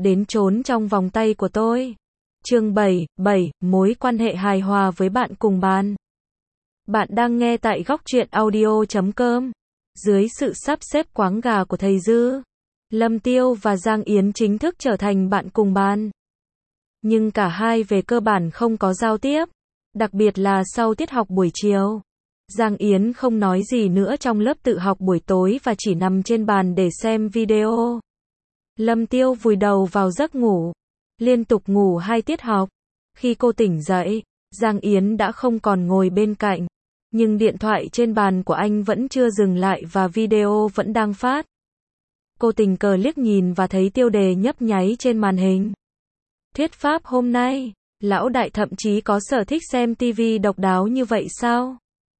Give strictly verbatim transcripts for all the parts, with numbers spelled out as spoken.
đến trốn trong vòng tay của tôi. Chương bảy, bảy, mối quan hệ hài hòa với bạn cùng bàn. Bạn đang nghe tại góc truyện audio chấm com. Dưới sự sắp xếp quáng gà của thầy Dư, Lâm Tiêu và Giang Yến chính thức trở thành bạn cùng bàn. Nhưng cả hai về cơ bản không có giao tiếp, đặc biệt là sau tiết học buổi chiều. Giang Yến không nói gì nữa trong lớp tự học buổi tối và chỉ nằm trên bàn để xem video. Lâm Tiêu vùi đầu vào giấc ngủ, liên tục ngủ hai tiết học. Khi cô tỉnh dậy, Giang Yến đã không còn ngồi bên cạnh, nhưng điện thoại trên bàn của anh vẫn chưa dừng lại và video vẫn đang phát. Cô tình cờ liếc nhìn và thấy tiêu đề nhấp nháy trên màn hình. Thuyết pháp hôm nay, lão đại thậm chí có sở thích xem tivi độc đáo như vậy sao?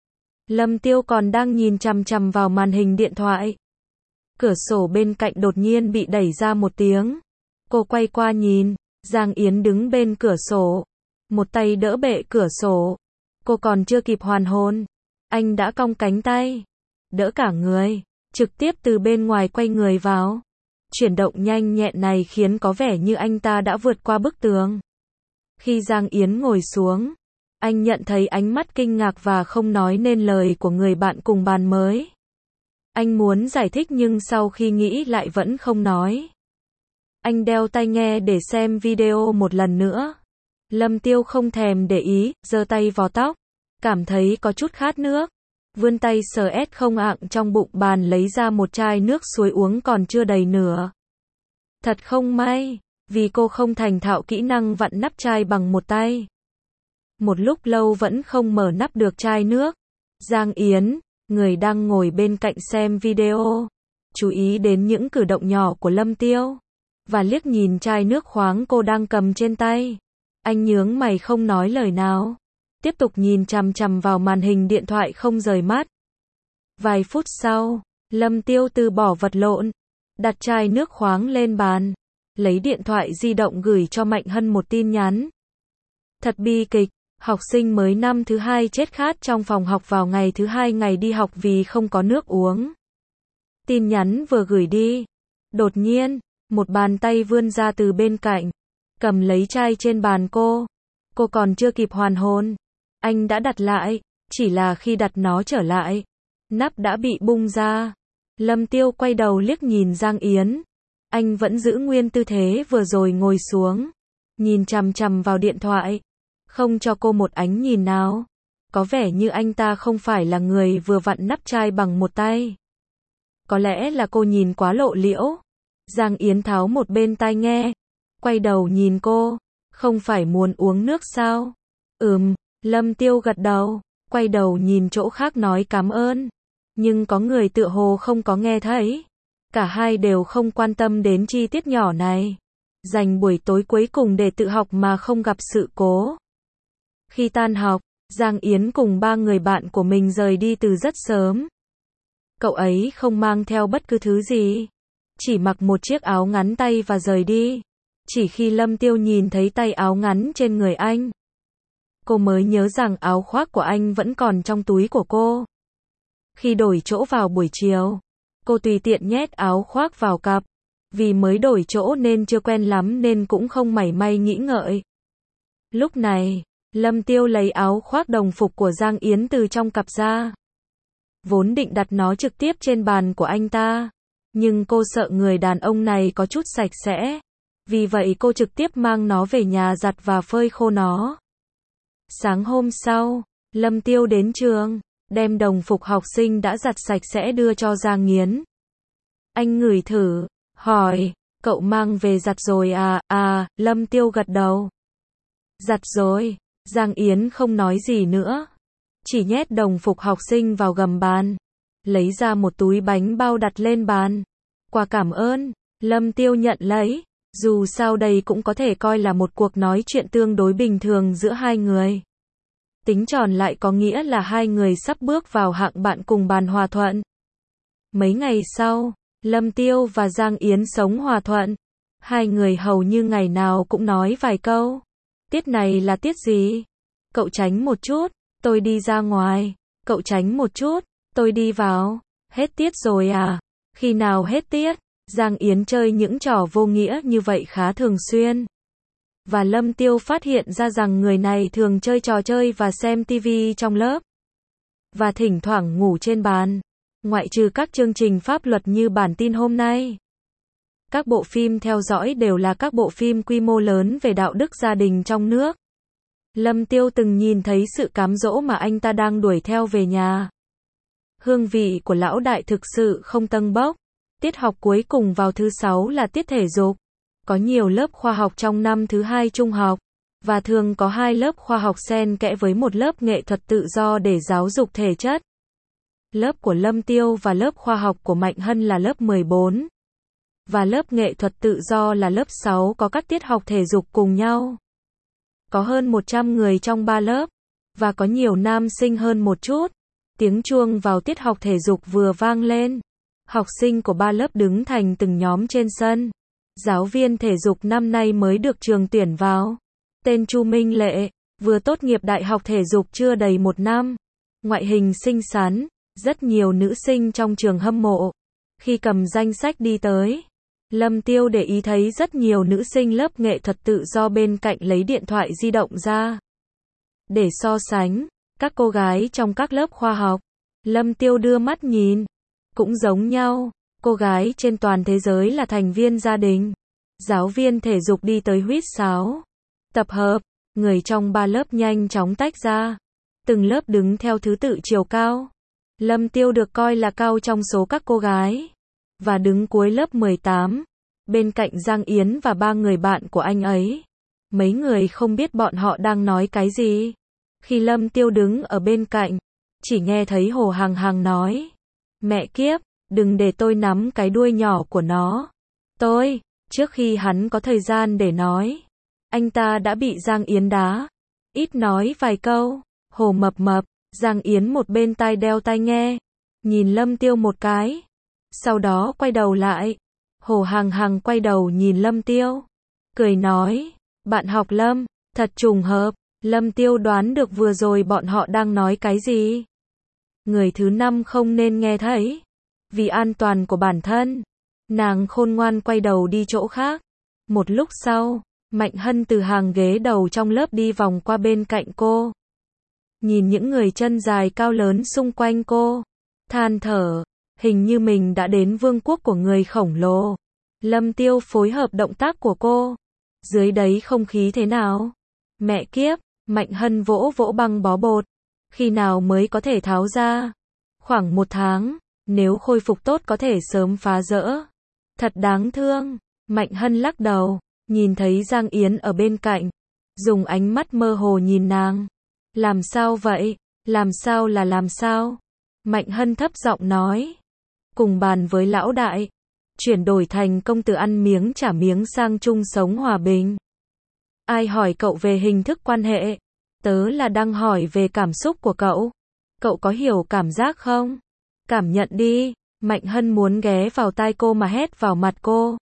Lâm Tiêu còn đang nhìn chằm chằm vào màn hình điện thoại. Cửa sổ bên cạnh đột nhiên bị đẩy ra một tiếng. Cô quay qua nhìn, Giang Yến đứng bên cửa sổ, một tay đỡ bệ cửa sổ. Cô còn chưa kịp hoàn hồn, anh đã cong cánh tay, đỡ cả người, trực tiếp từ bên ngoài quay người vào. Chuyển động nhanh nhẹn này khiến có vẻ như anh ta đã vượt qua bức tường. Khi Giang Yến ngồi xuống, anh nhận thấy ánh mắt kinh ngạc và không nói nên lời của người bạn cùng bàn mới. Anh muốn giải thích nhưng sau khi nghĩ lại vẫn không nói. Anh đeo tai nghe để xem video một lần nữa. Lâm Tiêu không thèm để ý, giơ tay vò tóc, cảm thấy có chút khát nước. Vươn tay sờ ét không ạng trong bụng bàn lấy ra một chai nước suối uống còn chưa đầy nửa. Thật không may, vì cô không thành thạo kỹ năng vặn nắp chai bằng một tay. Một lúc lâu vẫn không mở nắp được chai nước. Giang Yến, người đang ngồi bên cạnh xem video, chú ý đến những cử động nhỏ của Lâm Tiêu, và liếc nhìn chai nước khoáng cô đang cầm trên tay. Anh nhướng mày không nói lời nào, tiếp tục nhìn chằm chằm vào màn hình điện thoại không rời mắt. Vài phút sau, Lâm Tiêu từ bỏ vật lộn, đặt chai nước khoáng lên bàn, lấy điện thoại di động gửi cho Mạnh Hân một tin nhắn. Thật bi kịch, học sinh mới năm thứ hai chết khát trong phòng học vào ngày thứ hai ngày đi học vì không có nước uống. Tin nhắn vừa gửi đi, đột nhiên, một bàn tay vươn ra từ bên cạnh, cầm lấy chai trên bàn cô. Cô còn chưa kịp hoàn hồn, anh đã đặt lại, chỉ là khi đặt nó trở lại, nắp đã bị bung ra. Lâm Tiêu quay đầu liếc nhìn Giang Yến. Anh vẫn giữ nguyên tư thế vừa rồi ngồi xuống, nhìn chằm chằm vào điện thoại, không cho cô một ánh nhìn nào. Có vẻ như anh ta không phải là người vừa vặn nắp chai bằng một tay. Có lẽ là cô nhìn quá lộ liễu. Giang Yến tháo một bên tai nghe, quay đầu nhìn cô. Không phải muốn uống nước sao? Ừm, Lâm Tiêu gật đầu, quay đầu nhìn chỗ khác nói cảm ơn. Nhưng có người tựa hồ không có nghe thấy. Cả hai đều không quan tâm đến chi tiết nhỏ này. Dành buổi tối cuối cùng để tự học mà không gặp sự cố. Khi tan học, Giang Yến cùng ba người bạn của mình rời đi từ rất sớm. Cậu ấy không mang theo bất cứ thứ gì, chỉ mặc một chiếc áo ngắn tay và rời đi. Chỉ khi Lâm Tiêu nhìn thấy tay áo ngắn trên người anh, cô mới nhớ rằng áo khoác của anh vẫn còn trong túi của cô. Khi đổi chỗ vào buổi chiều, cô tùy tiện nhét áo khoác vào cặp. Vì mới đổi chỗ nên chưa quen lắm nên cũng không mảy may nghĩ ngợi. Lúc này, Lâm Tiêu lấy áo khoác đồng phục của Giang Yến từ trong cặp ra. Vốn định đặt nó trực tiếp trên bàn của anh ta, nhưng cô sợ người đàn ông này có chút sạch sẽ. Vì vậy cô trực tiếp mang nó về nhà giặt và phơi khô nó. Sáng hôm sau, Lâm Tiêu đến trường, đem đồng phục học sinh đã giặt sạch sẽ đưa cho Giang Yến. Anh ngửi thử, hỏi, cậu mang về giặt rồi à? À, Lâm Tiêu gật đầu. Giặt rồi. Giang Yến không nói gì nữa, chỉ nhét đồng phục học sinh vào gầm bàn, lấy ra một túi bánh bao đặt lên bàn. Quà cảm ơn, Lâm Tiêu nhận lấy. Dù sao đây cũng có thể coi là một cuộc nói chuyện tương đối bình thường giữa hai người. Tính tròn lại có nghĩa là hai người sắp bước vào hạng bạn cùng bàn hòa thuận. Mấy ngày sau, Lâm Tiêu và Giang Yến sống hòa thuận. Hai người hầu như ngày nào cũng nói vài câu. Tiết này là tiết gì? Cậu tránh một chút, tôi đi ra ngoài. Cậu tránh một chút, tôi đi vào. Hết tiết rồi à? Khi nào hết tiết? Giang Yến chơi những trò vô nghĩa như vậy khá thường xuyên. Và Lâm Tiêu phát hiện ra rằng người này thường chơi trò chơi và xem tivi trong lớp. Và thỉnh thoảng ngủ trên bàn. Ngoại trừ các chương trình pháp luật như bản tin hôm nay. Các bộ phim theo dõi đều là các bộ phim quy mô lớn về đạo đức gia đình trong nước. Lâm Tiêu từng nhìn thấy sự cám dỗ mà anh ta đang đuổi theo về nhà. Hương vị của lão đại thực sự không tâng bốc. Tiết học cuối cùng vào thứ sáu là tiết thể dục. Có nhiều lớp khoa học trong năm thứ hai trung học. Và thường có hai lớp khoa học xen kẽ với một lớp nghệ thuật tự do để giáo dục thể chất. Lớp của Lâm Tiêu và lớp khoa học của Mạnh Hân là lớp mười bốn. Và lớp nghệ thuật tự do là lớp sáu có các tiết học thể dục cùng nhau. Có hơn một trăm người trong ba lớp. Và có nhiều nam sinh hơn một chút. Tiếng chuông vào tiết học thể dục vừa vang lên. Học sinh của ba lớp đứng thành từng nhóm trên sân. Giáo viên thể dục năm nay mới được trường tuyển vào. Tên Chu Minh Lệ, vừa tốt nghiệp đại học thể dục chưa đầy một năm. Ngoại hình xinh xắn, rất nhiều nữ sinh trong trường hâm mộ. Khi cầm danh sách đi tới, Lâm Tiêu để ý thấy rất nhiều nữ sinh lớp nghệ thuật tự do bên cạnh lấy điện thoại di động ra. Để so sánh, các cô gái trong các lớp khoa học, Lâm Tiêu đưa mắt nhìn. Cũng giống nhau, cô gái trên toàn thế giới là thành viên gia đình. Giáo viên thể dục đi tới huýt sáo. Tập hợp, người trong ba lớp nhanh chóng tách ra. Từng lớp đứng theo thứ tự chiều cao. Lâm Tiêu được coi là cao trong số các cô gái. Và đứng cuối lớp mười tám. Bên cạnh Giang Yến và ba người bạn của anh ấy. Mấy người không biết bọn họ đang nói cái gì. Khi Lâm Tiêu đứng ở bên cạnh, chỉ nghe thấy Hồ Hằng Hằng nói. Mẹ kiếp, đừng để tôi nắm cái đuôi nhỏ của nó. Tôi, trước khi hắn có thời gian để nói. Anh ta đã bị Giang Yến đá. Ít nói vài câu. Hồ mập mập, Giang Yến một bên tai đeo tai nghe. Nhìn Lâm Tiêu một cái. Sau đó quay đầu lại. Hồ Hằng Hằng quay đầu nhìn Lâm Tiêu. Cười nói, bạn học Lâm, thật trùng hợp. Lâm Tiêu đoán được vừa rồi bọn họ đang nói cái gì. Người thứ năm không nên nghe thấy. Vì an toàn của bản thân. Nàng khôn ngoan quay đầu đi chỗ khác. Một lúc sau, Mạnh Hân từ hàng ghế đầu trong lớp đi vòng qua bên cạnh cô. Nhìn những người chân dài cao lớn xung quanh cô. Than thở, hình như mình đã đến vương quốc của người khổng lồ. Lâm Tiêu phối hợp động tác của cô. Dưới đấy không khí thế nào? Mẹ kiếp, Mạnh Hân vỗ vỗ băng bó bột. Khi nào mới có thể tháo ra? Khoảng một tháng, nếu khôi phục tốt có thể sớm phá rỡ. Thật đáng thương. Mạnh Hân lắc đầu, nhìn thấy Giang Yến ở bên cạnh. Dùng ánh mắt mơ hồ nhìn nàng. Làm sao vậy? Làm sao là làm sao? Mạnh Hân thấp giọng nói. Cùng bàn với lão đại. Chuyển đổi thành công từ ăn miếng trả miếng sang chung sống hòa bình. Ai hỏi cậu về hình thức quan hệ? Tớ là đang hỏi về cảm xúc của cậu. Cậu có hiểu cảm giác không? Cảm nhận đi. Mạnh Hân muốn ghé vào tai cô mà hét vào mặt cô.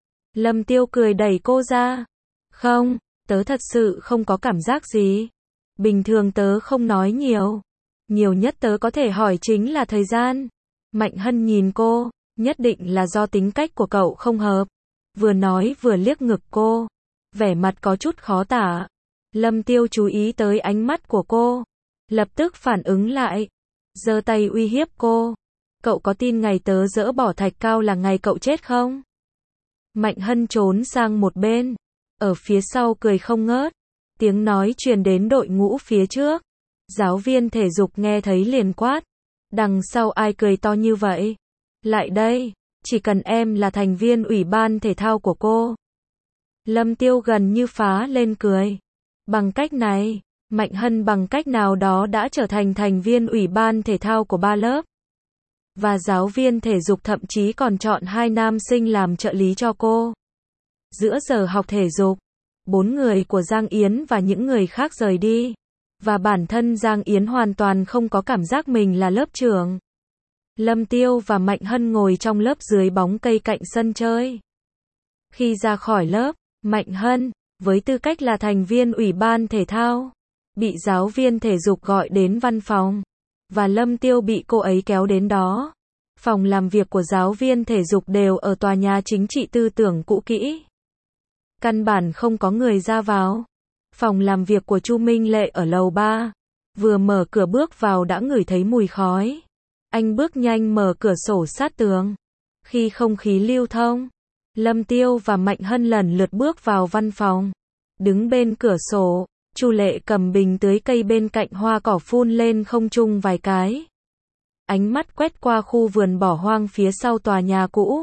Lâm Tiêu cười đẩy cô ra. Không, tớ thật sự không có cảm giác gì. Bình thường tớ không nói nhiều. Nhiều nhất tớ có thể hỏi chính là thời gian. Mạnh Hân nhìn cô, nhất định là do tính cách của cậu không hợp. Vừa nói vừa liếc ngực cô. Vẻ mặt có chút khó tả. Lâm Tiêu chú ý tới ánh mắt của cô. Lập tức phản ứng lại. Giơ tay uy hiếp cô. Cậu có tin ngày tớ dỡ bỏ thạch cao là ngày cậu chết không? Mạnh Hân trốn sang một bên. Ở phía sau cười không ngớt. Tiếng nói truyền đến đội ngũ phía trước. Giáo viên thể dục nghe thấy liền quát. Đằng sau ai cười to như vậy? Lại đây, chỉ cần em là thành viên ủy ban thể thao của cô. Lâm Tiêu gần như phá lên cười. Bằng cách này, Mạnh Hân bằng cách nào đó đã trở thành thành viên ủy ban thể thao của ba lớp. Và giáo viên thể dục thậm chí còn chọn hai nam sinh làm trợ lý cho cô. Giữa giờ học thể dục, bốn người của Giang Yến và những người khác rời đi. Và bản thân Giang Yến hoàn toàn không có cảm giác mình là lớp trưởng. Lâm Tiêu và Mạnh Hân ngồi trong lớp dưới bóng cây cạnh sân chơi. Khi ra khỏi lớp, Mạnh Hân, với tư cách là thành viên ủy ban thể thao, bị giáo viên thể dục gọi đến văn phòng. Và Lâm Tiêu bị cô ấy kéo đến đó. Phòng làm việc của giáo viên thể dục đều ở tòa nhà chính trị tư tưởng cũ kỹ. Căn bản không có người ra vào. Phòng làm việc của Chu Minh Lệ ở lầu ba. Vừa mở cửa bước vào đã ngửi thấy mùi khói. Anh bước nhanh mở cửa sổ sát tường. Khi không khí lưu thông, Lâm Tiêu và Mạnh Hân lần lượt bước vào văn phòng. Đứng bên cửa sổ, Chu Lệ cầm bình tưới cây bên cạnh hoa cỏ phun lên không trung vài cái. Ánh mắt quét qua khu vườn bỏ hoang phía sau tòa nhà cũ.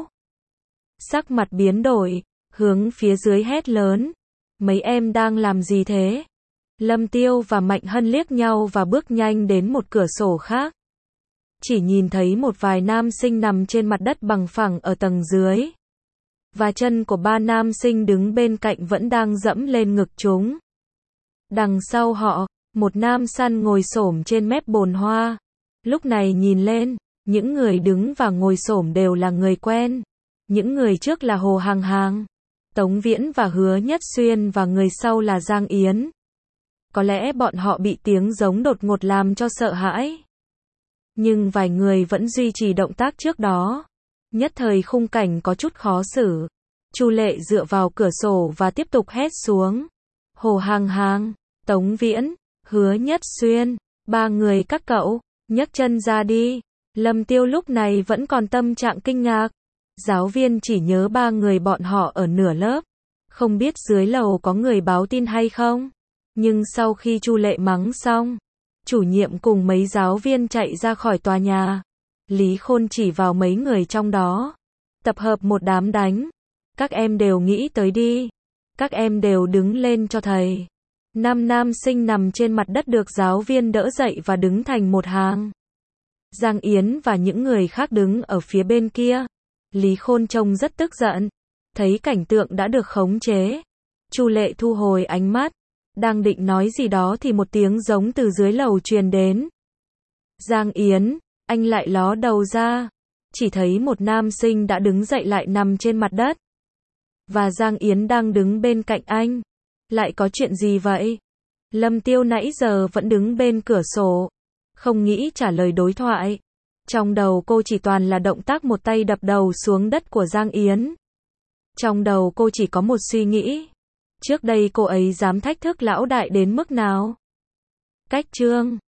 Sắc mặt biến đổi, hướng phía dưới hét lớn. Mấy em đang làm gì thế? Lâm Tiêu và Mạnh Hân liếc nhau và bước nhanh đến một cửa sổ khác. Chỉ nhìn thấy một vài nam sinh nằm trên mặt đất bằng phẳng ở tầng dưới. Và chân của ba nam sinh đứng bên cạnh vẫn đang dẫm lên ngực chúng. Đằng sau họ, một nam săn ngồi xổm trên mép bồn hoa. Lúc này nhìn lên, những người đứng và ngồi xổm đều là người quen. Những người trước là Hồ Hàng Hàng, Tống Viễn và Hứa Nhất Xuyên và người sau là Giang Yến. Có lẽ bọn họ bị tiếng giống đột ngột làm cho sợ hãi. Nhưng vài người vẫn duy trì động tác trước đó. Nhất thời khung cảnh có chút khó xử. Chu Lệ dựa vào cửa sổ và tiếp tục hét xuống. Hồ Hàng Hàng, Tống Viễn, Hứa Nhất Xuyên, ba người các cậu, nhấc chân ra đi. Lâm Tiêu lúc này vẫn còn tâm trạng kinh ngạc. Giáo viên chỉ nhớ ba người bọn họ ở nửa lớp. Không biết dưới lầu có người báo tin hay không. Nhưng sau khi Chu Lệ mắng xong, chủ nhiệm cùng mấy giáo viên chạy ra khỏi tòa nhà. Lý Khôn chỉ vào mấy người trong đó. Tập hợp một đám đánh. Các em đều nghĩ tới đi. Các em đều đứng lên cho thầy. Năm nam sinh nằm trên mặt đất được giáo viên đỡ dậy và đứng thành một hàng. Giang Yến và những người khác đứng ở phía bên kia. Lý Khôn trông rất tức giận. Thấy cảnh tượng đã được khống chế. Chu Lệ thu hồi ánh mắt. Đang định nói gì đó thì một tiếng giống từ dưới lầu truyền đến. Giang Yến, anh lại ló đầu ra. Chỉ thấy một nam sinh đã đứng dậy lại nằm trên mặt đất. Và Giang Yến đang đứng bên cạnh anh. Lại có chuyện gì vậy? Lâm Tiêu nãy giờ vẫn đứng bên cửa sổ. Không nghĩ trả lời đối thoại. Trong đầu cô chỉ toàn là động tác một tay đập đầu xuống đất của Giang Yến. Trong đầu cô chỉ có một suy nghĩ. Trước đây cô ấy dám thách thức lão đại đến mức nào? Cách chương